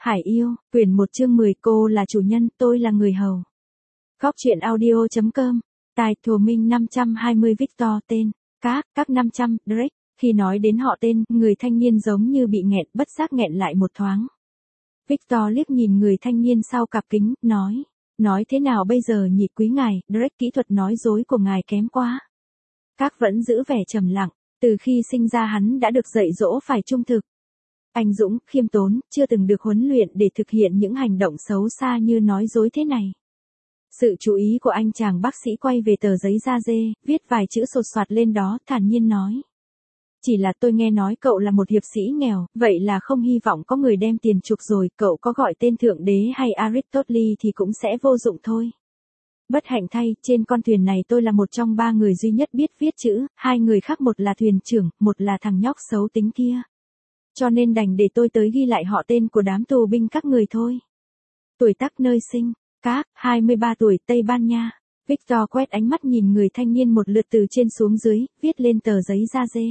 Hải yêu, quyển 1 chương 10 cô là chủ nhân, tôi là người hầu. Góc truyện audio.com. Tài Thùa Minh 520 Victor tên. Các 500, Drake. Khi nói đến họ tên, người thanh niên giống như bị nghẹn, bất giác nghẹn lại một thoáng. Victor liếc nhìn người thanh niên sau cặp kính, nói thế nào bây giờ nhỉ quý ngài, Drake, kỹ thuật nói dối của ngài kém quá. Các vẫn giữ vẻ trầm lặng, từ khi sinh ra hắn đã được dạy dỗ phải trung thực. Anh dũng, khiêm tốn, chưa từng được huấn luyện để thực hiện những hành động xấu xa như nói dối thế này. Sự chú ý của anh chàng bác sĩ quay về tờ giấy da dê, viết vài chữ sột soạt lên đó, thản nhiên nói. Chỉ là tôi nghe nói cậu là một hiệp sĩ nghèo, vậy là không hy vọng có người đem tiền chuộc rồi, cậu có gọi tên Thượng Đế hay Aristotle thì cũng sẽ vô dụng thôi. Bất hạnh thay, trên con thuyền này tôi là một trong 3 người duy nhất biết viết chữ, 2 người khác, một là thuyền trưởng, một là thằng nhóc xấu tính kia. Cho nên đành để tôi tới ghi lại họ tên của đám tù binh các người thôi. Tuổi tác nơi sinh, các, 23 tuổi, Tây Ban Nha. Victor quét ánh mắt nhìn người thanh niên một lượt từ trên xuống dưới, viết lên tờ giấy da dê.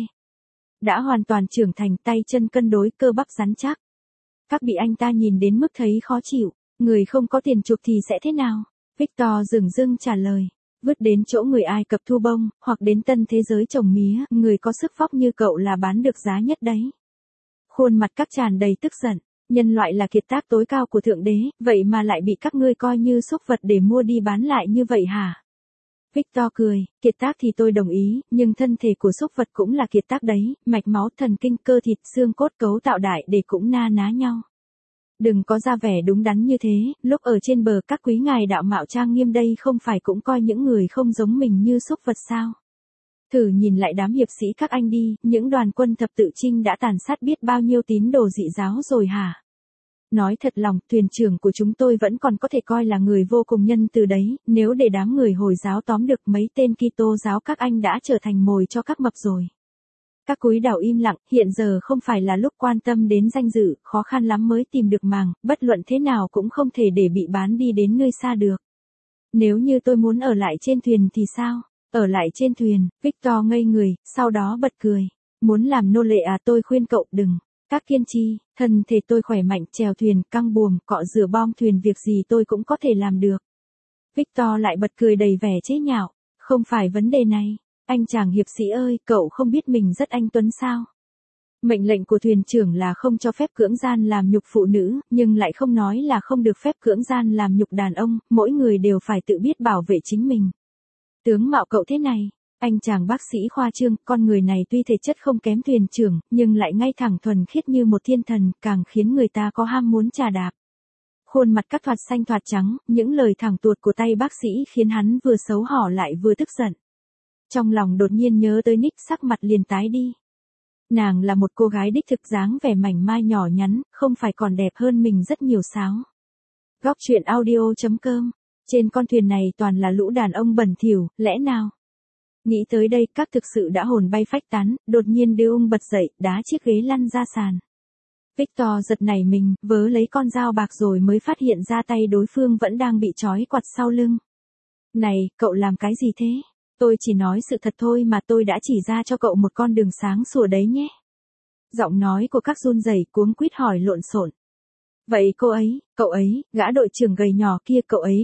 Đã hoàn toàn trưởng thành, tay chân cân đối, cơ bắp rắn chắc. Các bị anh ta nhìn đến mức thấy khó chịu, người không có tiền chuộc thì sẽ thế nào? Victor dửng dưng trả lời. Vứt đến chỗ người Ai Cập thu bông, hoặc đến tân thế giới trồng mía, người có sức vóc như cậu là bán được giá nhất đấy. Khuôn mặt các tràn đầy tức giận, nhân loại là kiệt tác tối cao của Thượng Đế, vậy mà lại bị các ngươi coi như súc vật để mua đi bán lại như vậy hả? Victor cười, kiệt tác thì tôi đồng ý, nhưng thân thể của súc vật cũng là kiệt tác đấy, mạch máu, thần kinh, cơ thịt, xương cốt cấu tạo đại để cũng na ná nhau. Đừng có ra vẻ đúng đắn như thế, lúc ở trên bờ các quý ngài đạo mạo trang nghiêm đây không phải cũng coi những người không giống mình như súc vật sao? Thử nhìn lại đám hiệp sĩ các anh đi, những đoàn quân thập tự chinh đã tàn sát biết bao nhiêu tín đồ dị giáo rồi hả? Nói thật lòng, thuyền trưởng của chúng tôi vẫn còn có thể coi là người vô cùng nhân từ đấy, nếu để đám người Hồi giáo tóm được mấy tên Kitô giáo các anh đã trở thành mồi cho các mập rồi. Các cúi đầu im lặng, hiện giờ không phải là lúc quan tâm đến danh dự, khó khăn lắm mới tìm được màng, bất luận thế nào cũng không thể để bị bán đi đến nơi xa được. Nếu như tôi muốn ở lại trên thuyền thì sao? Ở lại trên thuyền, Victor ngây người, sau đó bật cười. Muốn làm nô lệ à, tôi khuyên cậu đừng. Các kiên trì, thân thể tôi khỏe mạnh, chèo thuyền, căng buồm, cọ rửa bom thuyền, việc gì tôi cũng có thể làm được. Victor lại bật cười đầy vẻ chế nhạo. Không phải vấn đề này. Anh chàng hiệp sĩ ơi, cậu không biết mình rất anh tuấn sao? Mệnh lệnh của thuyền trưởng là không cho phép cưỡng gian làm nhục phụ nữ, nhưng lại không nói là không được phép cưỡng gian làm nhục đàn ông, mỗi người đều phải tự biết bảo vệ chính mình. Tướng mạo cậu thế này, anh chàng bác sĩ khoa trương, con người này tuy thể chất không kém thuyền trưởng, nhưng lại ngay thẳng thuần khiết như một thiên thần, càng khiến người ta có ham muốn trà đạp. Khuôn mặt các thoạt xanh thoạt trắng, những lời thẳng tuột của tay bác sĩ khiến hắn vừa xấu hổ lại vừa tức giận. Trong lòng đột nhiên nhớ tới Nick, sắc mặt liền tái đi. Nàng là một cô gái đích thực, dáng vẻ mảnh mai nhỏ nhắn, không phải còn đẹp hơn mình rất nhiều sao? Góc truyện audio.com. Trên con thuyền này toàn là lũ đàn ông bẩn thỉu, lẽ nào? Nghĩ tới đây, các thực sự đã hồn bay phách tán, đột nhiên Đê Ung bật dậy, đá chiếc ghế lăn ra sàn. Victor giật nảy mình, vớ lấy con dao bạc rồi mới phát hiện ra tay đối phương vẫn đang bị trói quặt sau lưng. Này, cậu làm cái gì thế? Tôi chỉ nói sự thật thôi mà, tôi đã chỉ ra cho cậu một con đường sáng sủa đấy nhé. Giọng nói của các run rẩy, cuống quýt hỏi lộn xộn. Vậy cậu ấy, gã đội trưởng gầy nhỏ kia, cậu ấy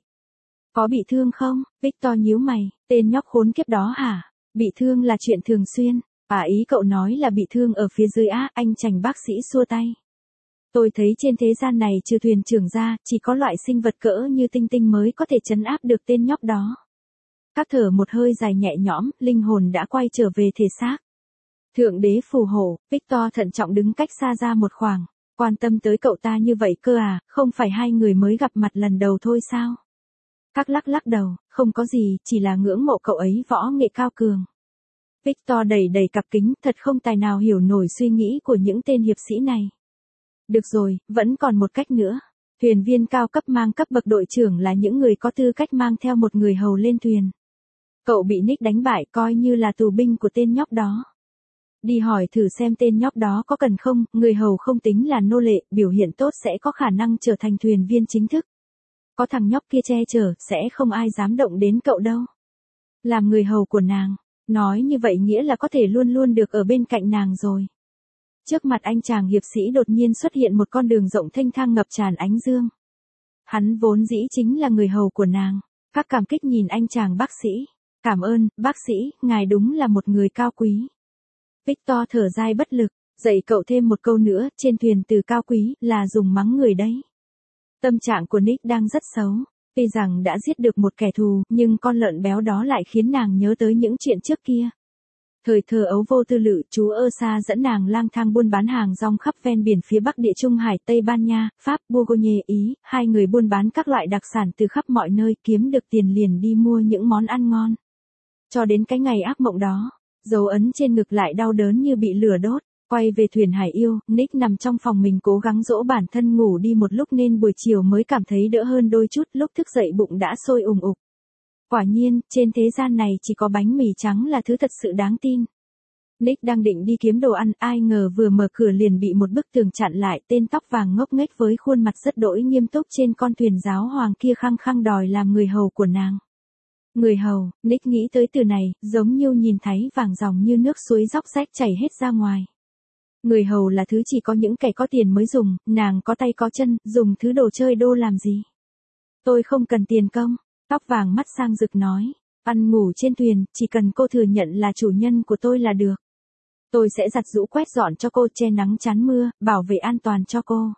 có bị thương không? Victor nhíu mày, tên nhóc khốn kiếp đó hả? Bị thương là chuyện thường xuyên. À, ý cậu nói là bị thương ở phía dưới á? Anh chàng bác sĩ xua tay. Tôi thấy trên thế gian này trừ thuyền trưởng ra, chỉ có loại sinh vật cỡ như tinh tinh mới có thể trấn áp được tên nhóc đó. Các thở một hơi dài nhẹ nhõm, linh hồn đã quay trở về thể xác. Thượng Đế phù hộ, Victor thận trọng đứng cách xa ra một khoảng. Quan tâm tới cậu ta như vậy cơ à, không phải hai người mới gặp mặt lần đầu thôi sao? Các lắc đầu, không có gì, chỉ là ngưỡng mộ cậu ấy võ nghệ cao cường. Victor đầy cặp kính, thật không tài nào hiểu nổi suy nghĩ của những tên hiệp sĩ này. Được rồi, vẫn còn một cách nữa. Thuyền viên cao cấp mang cấp bậc đội trưởng là những người có tư cách mang theo một người hầu lên thuyền. Cậu bị Nick đánh bại, coi như là tù binh của tên nhóc đó. Đi hỏi thử xem tên nhóc đó có cần không, người hầu không tính là nô lệ, biểu hiện tốt sẽ có khả năng trở thành thuyền viên chính thức. Có thằng nhóc kia che chở, sẽ không ai dám động đến cậu đâu. Làm người hầu của nàng, nói như vậy nghĩa là có thể luôn luôn được ở bên cạnh nàng rồi. Trước mặt anh chàng hiệp sĩ đột nhiên xuất hiện một con đường rộng thênh thang ngập tràn ánh dương. Hắn vốn dĩ chính là người hầu của nàng. Các cảm kích nhìn anh chàng bác sĩ. Cảm ơn, bác sĩ, ngài đúng là một người cao quý. Victor thở dài bất lực, dạy cậu thêm một câu nữa, trên thuyền từ cao quý, là dùng mắng người đấy. Tâm trạng của Nick đang rất xấu. Tuy rằng đã giết được một kẻ thù, nhưng con lợn béo đó lại khiến nàng nhớ tới những chuyện trước kia. Thời thơ ấu vô tư lự, chú Ursa dẫn nàng lang thang buôn bán hàng rong khắp ven biển phía Bắc Địa Trung Hải, Tây Ban Nha, Pháp, Bourgogne, Ý, hai người buôn bán các loại đặc sản từ khắp mọi nơi, kiếm được tiền liền đi mua những món ăn ngon. Cho đến cái ngày ác mộng đó, dấu ấn trên ngực lại đau đớn như bị lửa đốt. Quay về thuyền hải yêu, Nick nằm trong phòng mình cố gắng dỗ bản thân ngủ đi một lúc nên buổi chiều mới cảm thấy đỡ hơn đôi chút, lúc thức dậy bụng đã sôi ùng ục. Quả nhiên, trên thế gian này chỉ có bánh mì trắng là thứ thật sự đáng tin. Nick đang định đi kiếm đồ ăn, ai ngờ vừa mở cửa liền bị một bức tường chặn lại, tên tóc vàng ngốc nghếch với khuôn mặt rất đỗi nghiêm túc trên con thuyền giáo hoàng kia khăng khăng đòi làm người hầu của nàng. Người hầu, Nick nghĩ tới từ này, giống như nhìn thấy vàng dòng như nước suối róc rách chảy hết ra ngoài. Người hầu là thứ chỉ có những kẻ có tiền mới dùng, nàng có tay có chân, dùng thứ đồ chơi đô làm gì. Tôi không cần tiền công, tóc vàng mắt sang rực nói, ăn ngủ trên thuyền, chỉ cần cô thừa nhận là chủ nhân của tôi là được. Tôi sẽ giặt giũ quét dọn cho cô, che nắng chắn mưa, bảo vệ an toàn cho cô.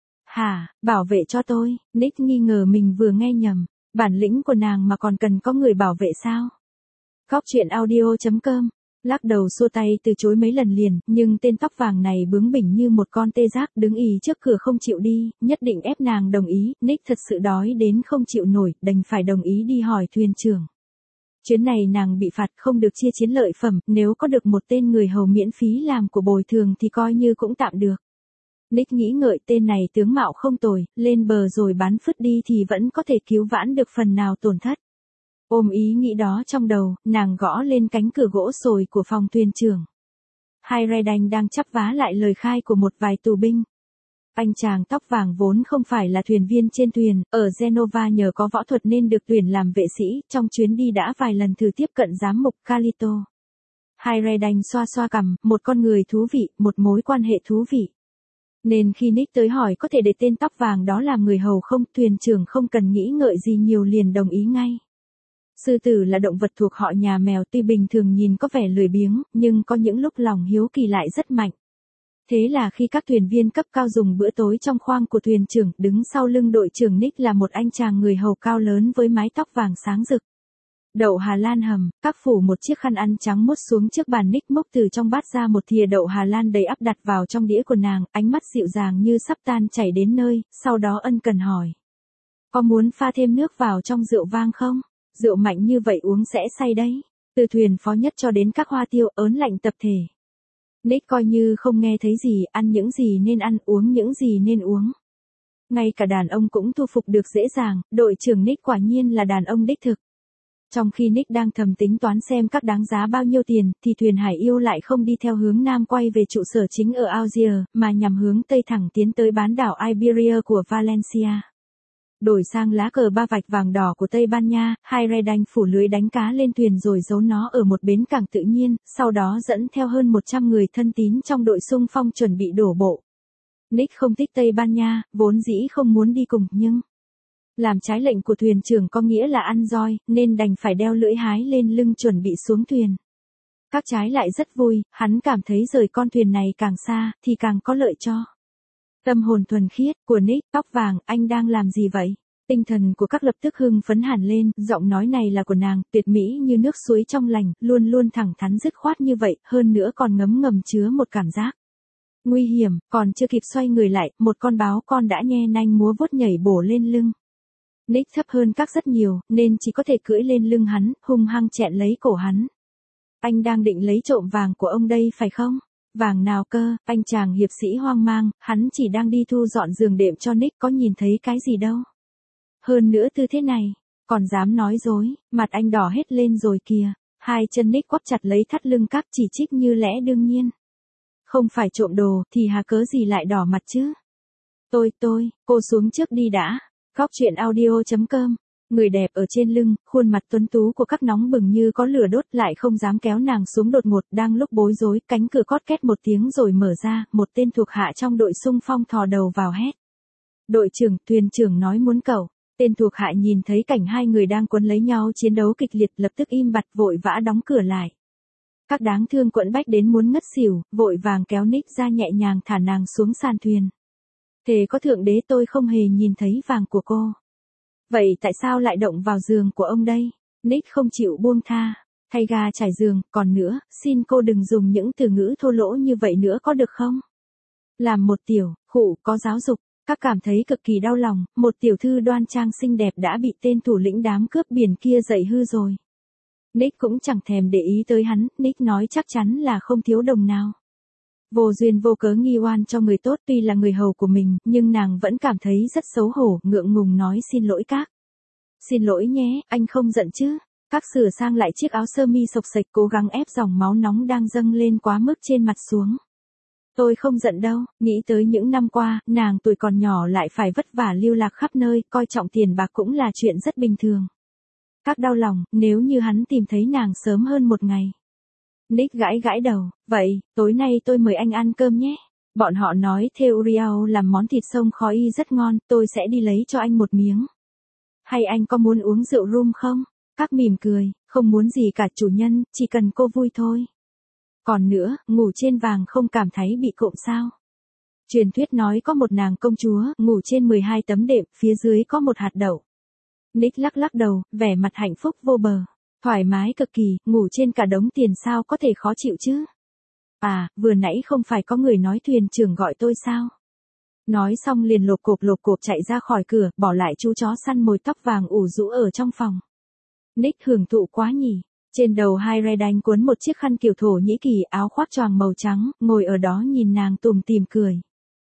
Hả, bảo vệ cho tôi? Nick nghi ngờ mình vừa nghe nhầm, bản lĩnh của nàng mà còn cần có người bảo vệ sao? Góc truyện audio.com lắc đầu xua tay từ chối mấy lần liền, nhưng tên tóc vàng này bướng bỉnh như một con tê giác đứng ì trước cửa không chịu đi, nhất định ép nàng đồng ý. Nick thật sự đói đến không chịu nổi, đành phải đồng ý đi hỏi thuyền trưởng. Chuyến này nàng bị phạt không được chia chiến lợi phẩm, nếu có được một tên người hầu miễn phí làm của bồi thường thì coi như cũng tạm được. Nick nghĩ ngợi tên này tướng mạo không tồi, lên bờ rồi bán phứt đi thì vẫn có thể cứu vãn được phần nào tổn thất. Ôm ý nghĩ đó trong đầu, nàng gõ lên cánh cửa gỗ sồi của phòng thuyền trưởng. Hai Redan đang chắp vá lại lời khai của một vài tù binh. Anh chàng tóc vàng vốn không phải là thuyền viên trên thuyền, ở Genova nhờ có võ thuật nên được tuyển làm vệ sĩ, trong chuyến đi đã vài lần thử tiếp cận giám mục Calito. Hai Redan xoa xoa cằm, một con người thú vị, một mối quan hệ thú vị. Nên khi Nick tới hỏi có thể để tên tóc vàng đó làm người hầu không, thuyền trưởng không cần nghĩ ngợi gì nhiều liền đồng ý ngay. Sư tử là động vật thuộc họ nhà mèo, tuy bình thường nhìn có vẻ lười biếng, nhưng có những lúc lòng hiếu kỳ lại rất mạnh. Thế là khi các thuyền viên cấp cao dùng bữa tối trong khoang của thuyền trưởng, đứng sau lưng đội trưởng Nick là một anh chàng người hầu cao lớn với mái tóc vàng sáng rực. Đậu Hà Lan hầm, các phủ một chiếc khăn ăn trắng mốt xuống trước bàn. Nick múc từ trong bát ra một thìa đậu Hà Lan đầy ắp đặt vào trong đĩa của nàng, ánh mắt dịu dàng như sắp tan chảy đến nơi, sau đó ân cần hỏi. Có muốn pha thêm nước vào trong rượu vang không? Rượu mạnh như vậy uống sẽ say đấy. Từ thuyền phó nhất cho đến các hoa tiêu ớn lạnh tập thể. Nick coi như không nghe thấy gì, ăn những gì nên ăn, uống những gì nên uống. Ngay cả đàn ông cũng thu phục được dễ dàng, đội trưởng Nick quả nhiên là đàn ông đích thực. Trong khi Nick đang thầm tính toán xem các đáng giá bao nhiêu tiền, thì thuyền hải yêu lại không đi theo hướng nam quay về trụ sở chính ở Algiers, mà nhằm hướng tây thẳng tiến tới bán đảo Iberia của Valencia. Đổi sang lá cờ ba vạch vàng đỏ của Tây Ban Nha, hai Redan phủ lưới đánh cá lên thuyền rồi giấu nó ở một bến cảng tự nhiên, sau đó dẫn theo hơn 100 người thân tín trong đội xung phong chuẩn bị đổ bộ. Nick không thích Tây Ban Nha, vốn dĩ không muốn đi cùng, nhưng làm trái lệnh của thuyền trưởng có nghĩa là ăn roi, nên đành phải đeo lưỡi hái lên lưng chuẩn bị xuống thuyền. Các trái lại rất vui, hắn cảm thấy rời con thuyền này càng xa, thì càng có lợi cho tâm hồn thuần khiết của Nick. Tóc vàng, anh đang làm gì vậy? Tinh thần của các lập tức hưng phấn hẳn lên, giọng nói này là của nàng, tuyệt mỹ như nước suối trong lành, luôn luôn thẳng thắn dứt khoát như vậy, hơn nữa còn ngấm ngầm chứa một cảm giác nguy hiểm. Còn chưa kịp xoay người lại, một con báo con đã nhe nanh múa vuốt nhảy bổ lên lưng. Nick thấp hơn các rất nhiều, nên chỉ có thể cưỡi lên lưng hắn, hung hăng chẹn lấy cổ hắn. Anh đang định lấy trộm vàng của ông đây phải không? Vàng nào cơ? Anh chàng hiệp sĩ hoang mang, hắn chỉ đang đi thu dọn giường đệm cho Nick, có nhìn thấy cái gì đâu. Hơn nữa tư thế này, còn dám nói dối, mặt anh đỏ hết lên rồi kìa. Hai chân Nick quắp chặt lấy thắt lưng, các chỉ trích như lẽ đương nhiên. Không phải trộm đồ, thì hà cớ gì lại đỏ mặt chứ? Cô xuống trước đi đã. Góc truyện audio.com Người đẹp ở trên lưng, khuôn mặt tuấn tú của các nóng bừng như có lửa đốt, lại không dám kéo nàng xuống đột ngột. Đang lúc bối rối, cánh cửa cót két một tiếng rồi mở ra, một tên thuộc hạ trong đội xung phong thò đầu vào hét. Đội trưởng, thuyền trưởng nói muốn cậu. Tên thuộc hạ nhìn thấy cảnh hai người đang quấn lấy nhau chiến đấu kịch liệt, lập tức im bặt vội vã đóng cửa lại. Các đáng thương quẫn bách đến muốn ngất xỉu, vội vàng kéo Nick ra nhẹ nhàng thả nàng xuống sàn thuyền. Thề có thượng đế tôi không hề nhìn thấy vàng của cô. Vậy tại sao lại động vào giường của ông đây? Nick không chịu buông tha. Thay ga trải giường, còn nữa, xin cô đừng dùng những từ ngữ thô lỗ như vậy nữa có được không? Làm một tiểu, khụ có giáo dục, các cảm thấy cực kỳ đau lòng, một tiểu thư đoan trang xinh đẹp đã bị tên thủ lĩnh đám cướp biển kia dạy hư rồi. Nick cũng chẳng thèm để ý tới hắn, Nick nói chắc chắn là không thiếu đồng nào. Vô duyên vô cớ nghi oan cho người tốt, tuy là người hầu của mình, nhưng nàng vẫn cảm thấy rất xấu hổ, ngượng ngùng nói xin lỗi các. Xin lỗi nhé, anh không giận chứ? Các sửa sang lại chiếc áo sơ mi xộc xệch, cố gắng ép dòng máu nóng đang dâng lên quá mức trên mặt xuống. Tôi không giận đâu, nghĩ tới những năm qua, nàng tuổi còn nhỏ lại phải vất vả lưu lạc khắp nơi, coi trọng tiền bạc cũng là chuyện rất bình thường. Các đau lòng, nếu như hắn tìm thấy nàng sớm hơn một ngày. Nick gãi gãi đầu, vậy, tối nay tôi mời anh ăn cơm nhé. Bọn họ nói Theorio làm món thịt sông khó y rất ngon, tôi sẽ đi lấy cho anh một miếng. Hay anh có muốn uống rượu rum không? Các mỉm cười, không muốn gì cả chủ nhân, chỉ cần cô vui thôi. Còn nữa, ngủ trên vàng không cảm thấy bị cộm sao? Truyền thuyết nói có một nàng công chúa, ngủ trên 12 tấm đệm, phía dưới có một hạt đậu. Nick lắc lắc đầu, vẻ mặt hạnh phúc vô bờ. Thoải mái cực kỳ, ngủ trên cả đống tiền sao có thể khó chịu chứ? À, vừa nãy không phải có người nói thuyền trưởng gọi tôi sao? Nói xong liền lộp cộp chạy ra khỏi cửa, bỏ lại chú chó săn mồi tóc vàng ủ rũ ở trong phòng. Nick hưởng thụ quá nhỉ. Trên đầu Hyredine cuốn một chiếc khăn kiểu Thổ Nhĩ Kỳ, áo khoác choàng màu trắng, ngồi ở đó nhìn nàng tủm tỉm cười.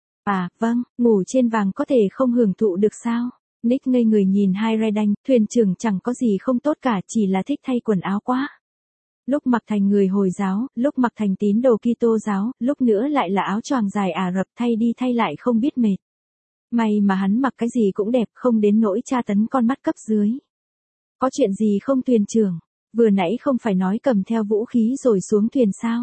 À, vâng, ngủ trên vàng có thể không hưởng thụ được sao? Nick ngây người nhìn Hyredine, thuyền trưởng chẳng có gì không tốt cả, chỉ là thích thay quần áo quá. Lúc mặc thành người Hồi giáo, lúc mặc thành tín đồ Kitô giáo, lúc nữa lại là áo choàng dài Ả Rập, thay đi thay lại không biết mệt. May mà hắn mặc cái gì cũng đẹp, không đến nỗi tra tấn con mắt cấp dưới. Có chuyện gì không thuyền trưởng? Vừa nãy không phải nói cầm theo vũ khí rồi xuống thuyền sao?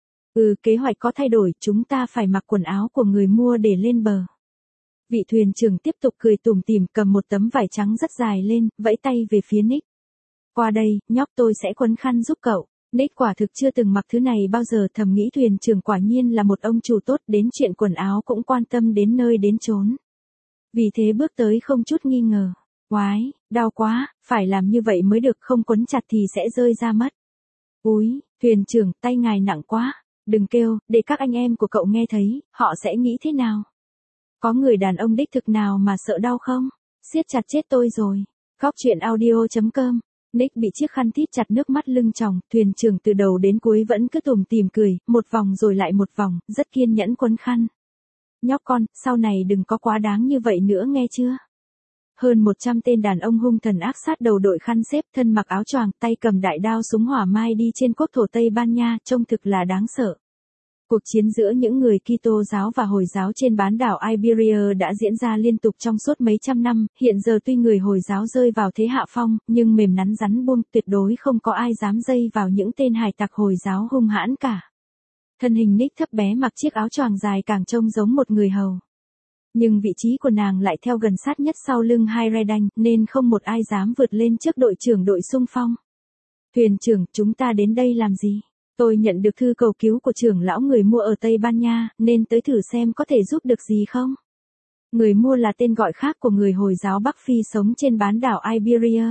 Kế hoạch có thay đổi, chúng ta phải mặc quần áo của người mua để lên bờ. Vị thuyền trưởng tiếp tục cười tủm tỉm, cầm một tấm vải trắng rất dài lên, vẫy tay về phía Nick. Qua đây, nhóc, tôi sẽ quấn khăn giúp cậu. Nick quả thực chưa từng mặc thứ này bao giờ, thầm nghĩ thuyền trưởng quả nhiên là một ông chủ tốt, đến chuyện quần áo cũng quan tâm đến nơi đến chốn. Vì thế bước tới không chút nghi ngờ. Oái, đau quá, phải làm như vậy mới được, không quấn chặt thì sẽ rơi ra mất. Úi, thuyền trưởng, tay ngài nặng quá. Đừng kêu, để các anh em của cậu nghe thấy, họ sẽ nghĩ thế nào? Có người đàn ông đích thực nào mà sợ đau không? Siết chặt chết tôi rồi. Góc truyện audio.com. Nick bị chiếc khăn thít chặt, nước mắt lưng tròng, thuyền trưởng từ đầu đến cuối vẫn cứ tủm tỉm cười, một vòng rồi lại một vòng, rất kiên nhẫn quấn khăn. Nhóc con, sau này đừng có quá đáng như vậy nữa nghe chưa? Hơn 100 tên đàn ông hung thần ác sát đầu đội khăn xếp, thân mặc áo choàng, tay cầm đại đao súng hỏa mai đi trên quốc thổ Tây Ban Nha, trông thực là đáng sợ. Cuộc chiến giữa những người Kitô giáo và Hồi giáo trên bán đảo Iberia đã diễn ra liên tục trong suốt mấy trăm năm, hiện giờ tuy người Hồi giáo rơi vào thế hạ phong, nhưng mềm nắn rắn buông, tuyệt đối không có ai dám dây vào những tên hải tặc Hồi giáo hung hãn cả. Thân hình Nick thấp bé mặc chiếc áo choàng dài càng trông giống một người hầu. Nhưng vị trí của nàng lại theo gần sát nhất sau lưng Hyredine, nên không một ai dám vượt lên trước đội trưởng đội xung phong. Thuyền trưởng, chúng ta đến đây làm gì? Tôi nhận được thư cầu cứu của trưởng lão người mua ở Tây Ban Nha, nên tới thử xem có thể giúp được gì không? Người mua là tên gọi khác của người Hồi giáo Bắc Phi sống trên bán đảo Iberia.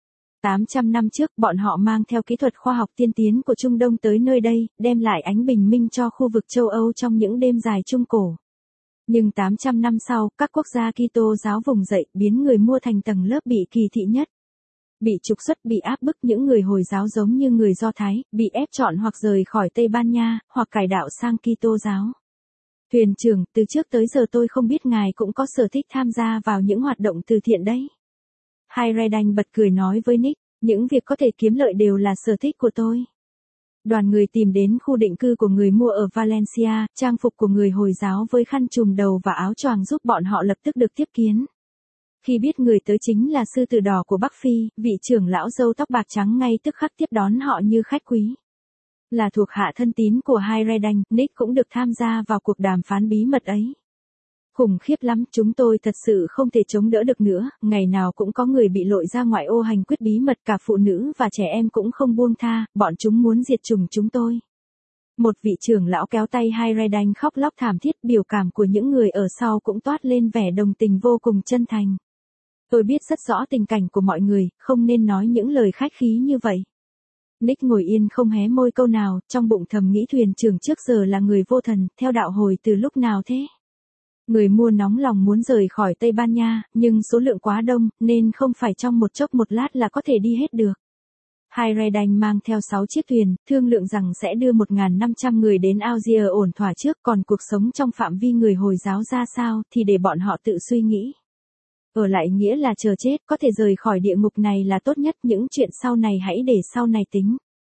800 năm trước, bọn họ mang theo kỹ thuật khoa học tiên tiến của Trung Đông tới nơi đây, đem lại ánh bình minh cho khu vực châu Âu trong những đêm dài Trung Cổ. Nhưng 800 năm sau, các quốc gia Kitô giáo vùng dậy, biến người mua thành tầng lớp bị kỳ thị nhất. Bị trục xuất, bị áp bức, những người Hồi giáo giống như người Do Thái, bị ép chọn hoặc rời khỏi Tây Ban Nha, hoặc cải đạo sang Kitô giáo. Thuyền trưởng, từ trước tới giờ tôi không biết ngài cũng có sở thích tham gia vào những hoạt động từ thiện đấy. Hyredine bật cười nói với Nick, những việc có thể kiếm lợi đều là sở thích của tôi. Đoàn người tìm đến khu định cư của người mua ở Valencia, trang phục của người Hồi giáo với khăn trùm đầu và áo choàng giúp bọn họ lập tức được tiếp kiến. Khi biết người tới chính là sư tử đỏ của Bắc Phi, vị trưởng lão râu tóc bạc trắng ngay tức khắc tiếp đón họ như khách quý. Là thuộc hạ thân tín của Hayreddin, Nick cũng được tham gia vào cuộc đàm phán bí mật ấy. Khủng khiếp lắm, chúng tôi thật sự không thể chống đỡ được nữa, ngày nào cũng có người bị lội ra ngoại ô hành quyết bí mật, cả phụ nữ và trẻ em cũng không buông tha, bọn chúng muốn diệt chủng chúng tôi. Một vị trưởng lão kéo tay Hayreddin khóc lóc thảm thiết, biểu cảm của những người ở sau cũng toát lên vẻ đồng tình vô cùng chân thành. Tôi biết rất rõ tình cảnh của mọi người, không nên nói những lời khách khí như vậy. Nick ngồi yên không hé môi câu nào, trong bụng thầm nghĩ thuyền trưởng trước giờ là người vô thần, theo đạo hồi từ lúc nào thế? Người mua nóng lòng muốn rời khỏi Tây Ban Nha, nhưng số lượng quá đông, nên không phải trong một chốc một lát là có thể đi hết được. Hayreddin mang theo 6 chiếc thuyền, thương lượng rằng sẽ đưa 1.500 người đến Algiers ổn thỏa trước, còn cuộc sống trong phạm vi người Hồi giáo ra sao thì để bọn họ tự suy nghĩ. Ở lại nghĩa là chờ chết, có thể rời khỏi địa ngục này là tốt nhất, những chuyện sau này hãy để sau này tính.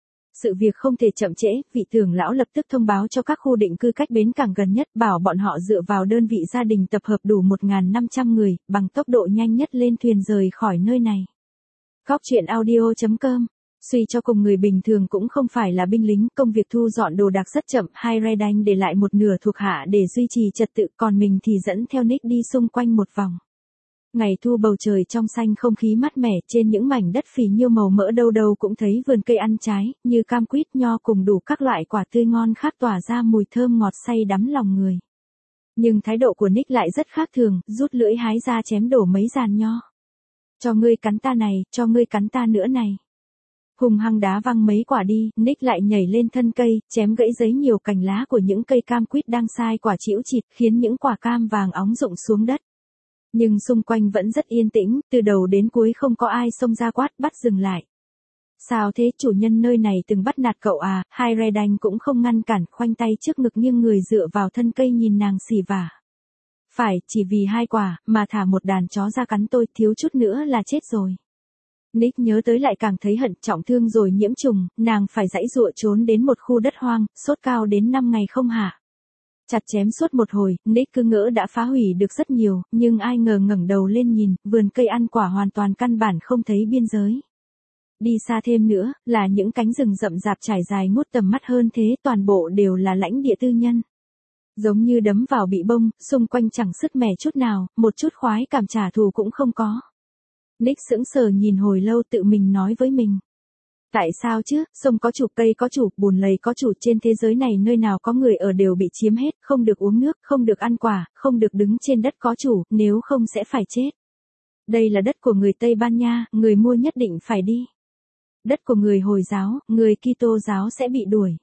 Sự việc không thể chậm trễ, vị trưởng lão lập tức thông báo cho các khu định cư cách bến cảng gần nhất, bảo bọn họ dựa vào đơn vị gia đình tập hợp đủ 1.500 người, bằng tốc độ nhanh nhất lên thuyền rời khỏi nơi này. Góc truyện audio.com. Suy cho cùng người bình thường cũng không phải là binh lính, công việc thu dọn đồ đạc rất chậm, Hayreddin để lại một nửa thuộc hạ để duy trì trật tự, còn mình thì dẫn theo Nick đi xung quanh một vòng. Ngày thu bầu trời trong xanh, không khí mát mẻ, trên những mảnh đất phì nhiêu màu mỡ đâu đâu cũng thấy vườn cây ăn trái, như cam quýt, nho cùng đủ các loại quả tươi ngon khác tỏa ra mùi thơm ngọt say đắm lòng người. Nhưng thái độ của Nick lại rất khác thường, rút lưỡi hái ra chém đổ mấy giàn nho. Cho ngươi cắn ta này, cho ngươi cắn ta nữa này. Hùng hăng đá văng mấy quả đi, Nick lại nhảy lên thân cây, chém gãy giấy nhiều cành lá của những cây cam quýt đang sai quả chĩu chịt, khiến những quả cam vàng óng rụng xuống đất. Nhưng xung quanh vẫn rất yên tĩnh, từ đầu đến cuối không có ai xông ra quát bắt dừng lại. Sao thế, chủ nhân nơi này từng bắt nạt cậu à? Hayreddin cũng không ngăn cản, khoanh tay trước ngực nghiêng người dựa vào thân cây nhìn nàng xì vả. Phải, chỉ vì 2 quả, mà thả một đàn chó ra cắn tôi, thiếu chút nữa là chết rồi. Nick nhớ tới lại càng thấy hận, trọng thương rồi nhiễm trùng, nàng phải giãy giụa trốn đến một khu đất hoang, sốt cao đến 5 ngày không hạ. Chặt chém suốt một hồi, Nick cứ ngỡ đã phá hủy được rất nhiều, nhưng ai ngờ ngẩng đầu lên nhìn, vườn cây ăn quả hoàn toàn căn bản không thấy biên giới. Đi xa thêm nữa, là những cánh rừng rậm rạp trải dài ngút tầm mắt hơn thế, toàn bộ đều là lãnh địa tư nhân. Giống như đấm vào bị bông, xung quanh chẳng sứt mẻ chút nào, một chút khoái cảm trả thù cũng không có. Nick sững sờ nhìn hồi lâu, tự mình nói với mình. Tại sao chứ, sông có chủ, cây có chủ, bùn lầy có chủ, trên thế giới này nơi nào có người ở đều bị chiếm hết, không được uống nước, không được ăn quả, không được đứng trên đất có chủ, nếu không sẽ phải chết. Đây là đất của người Tây Ban Nha, người mua nhất định phải đi. Đất của người Hồi giáo, người Kitô giáo sẽ bị đuổi.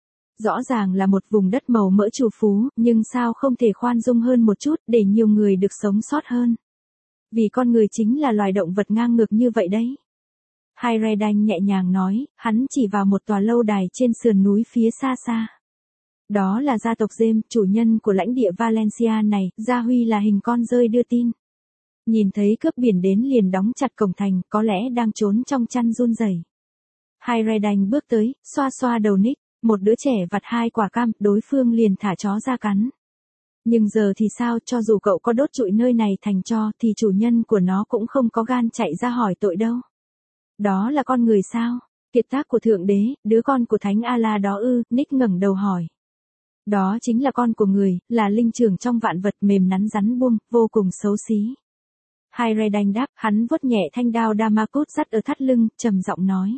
Rõ ràng là một vùng đất màu mỡ trù phú, nhưng sao không thể khoan dung hơn một chút, để nhiều người được sống sót hơn. Vì con người chính là loài động vật ngang ngược như vậy đấy. Hayreddin nhẹ nhàng nói, hắn chỉ vào một tòa lâu đài trên sườn núi phía xa xa. Đó là gia tộc James, chủ nhân của lãnh địa Valencia này, Gia Huy là hình con rơi đưa tin. Nhìn thấy cướp biển đến liền đóng chặt cổng thành, có lẽ đang trốn trong chăn run rẩy. Hayreddin bước tới, xoa xoa đầu Nick, một đứa trẻ vặt 2 quả cam, đối phương liền thả chó ra cắn. Nhưng giờ thì sao, cho dù cậu có đốt trụi nơi này thành tro, thì chủ nhân của nó cũng không có gan chạy ra hỏi tội đâu. Đó là con người sao? Kiệt tác của Thượng Đế, đứa con của Thánh Allah đó ư? Nick ngẩng đầu hỏi. Đó chính là con của người, là linh trưởng trong vạn vật, mềm nắn rắn buông, vô cùng xấu xí. Hayreddin đáp, hắn vuốt nhẹ thanh đao Damascus dắt ở thắt lưng, trầm giọng nói.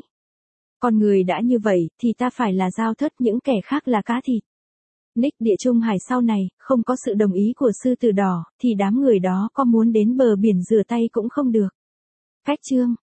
Con người đã như vậy, thì ta phải là dao thớt, những kẻ khác là cá thịt. Nick, địa Trung Hải sau này, không có sự đồng ý của sư tử đỏ, thì đám người đó có muốn đến bờ biển rửa tay cũng không được. Cách chương